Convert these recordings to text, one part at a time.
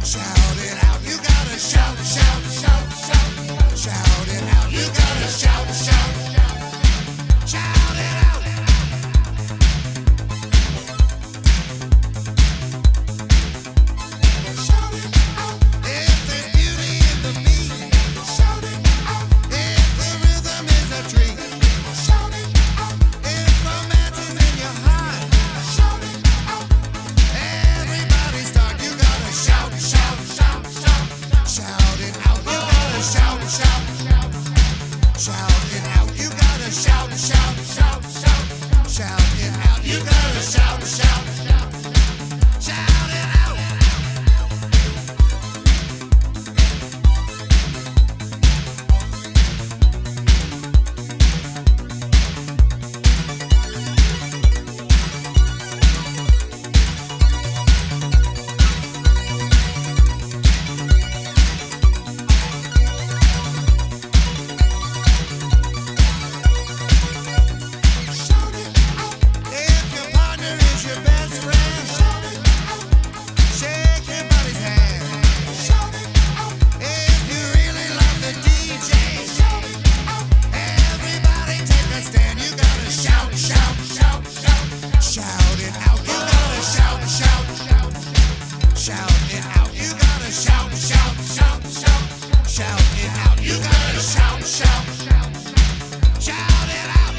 Shout it out, you gotta shout, shout, shout, shout. Shout it out, you gotta shout, shout, shout. Shout it out. Shout it out. If there's beauty in the beat, shout it out. If the rhythm is a dream, shout it out. If romance is in your heart, shout it out. Everybody start, you gotta shout, shout, shout, shout. Shout it out, you gotta shout, shout, shout. Shout it out, you gotta shout, shout, shout, shout. Shout it out, you gotta shout, shout, shout. Shout it out. If your partner is your best friend, shake your buddy's hand. If you really love the DJ, everybody take a stand. You gotta shout, shout, shout, shout. Shout it out, you gotta shout, shout, shout. Shout it out, you gotta shout, shout, shout, shout. Shout it out, you gotta shout, shout, shout. Shout it out.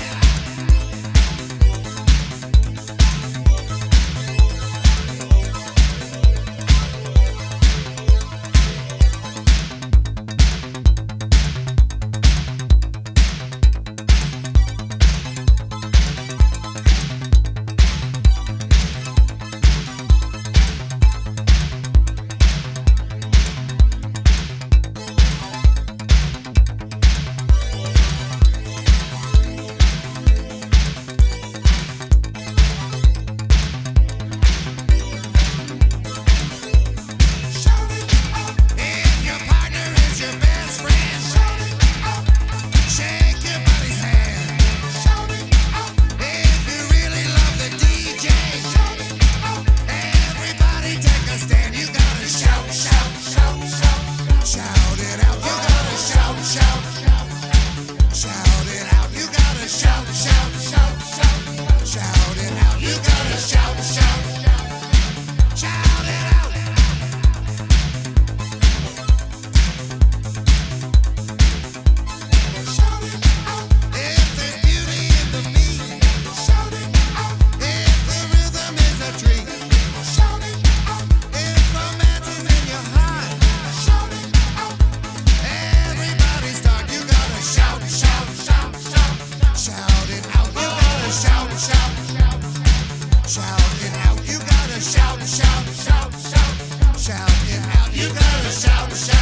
If your partner is your best friend, shake your buddy's hand. If you really love the DJ, everybody take a stand. You gotta shout, shout, shout, shout. Shout it out, you gotta shout, shout, shout. Shout it out, you gotta shout, shout, shout, shout. Shout it out, you gotta shout, shout, shout. Shout it out. If there's beauty in the beat, shout it out. If the rhythm is a dream, shout it out. If romance is in your heart, shout it out. Everybody start, you gotta shout, shout, shout, shout. Shout it out, you gotta shout, shout, shout. Shout it out, you gotta shout, shout, shout, shout. Shout it out, you gotta shout, shout.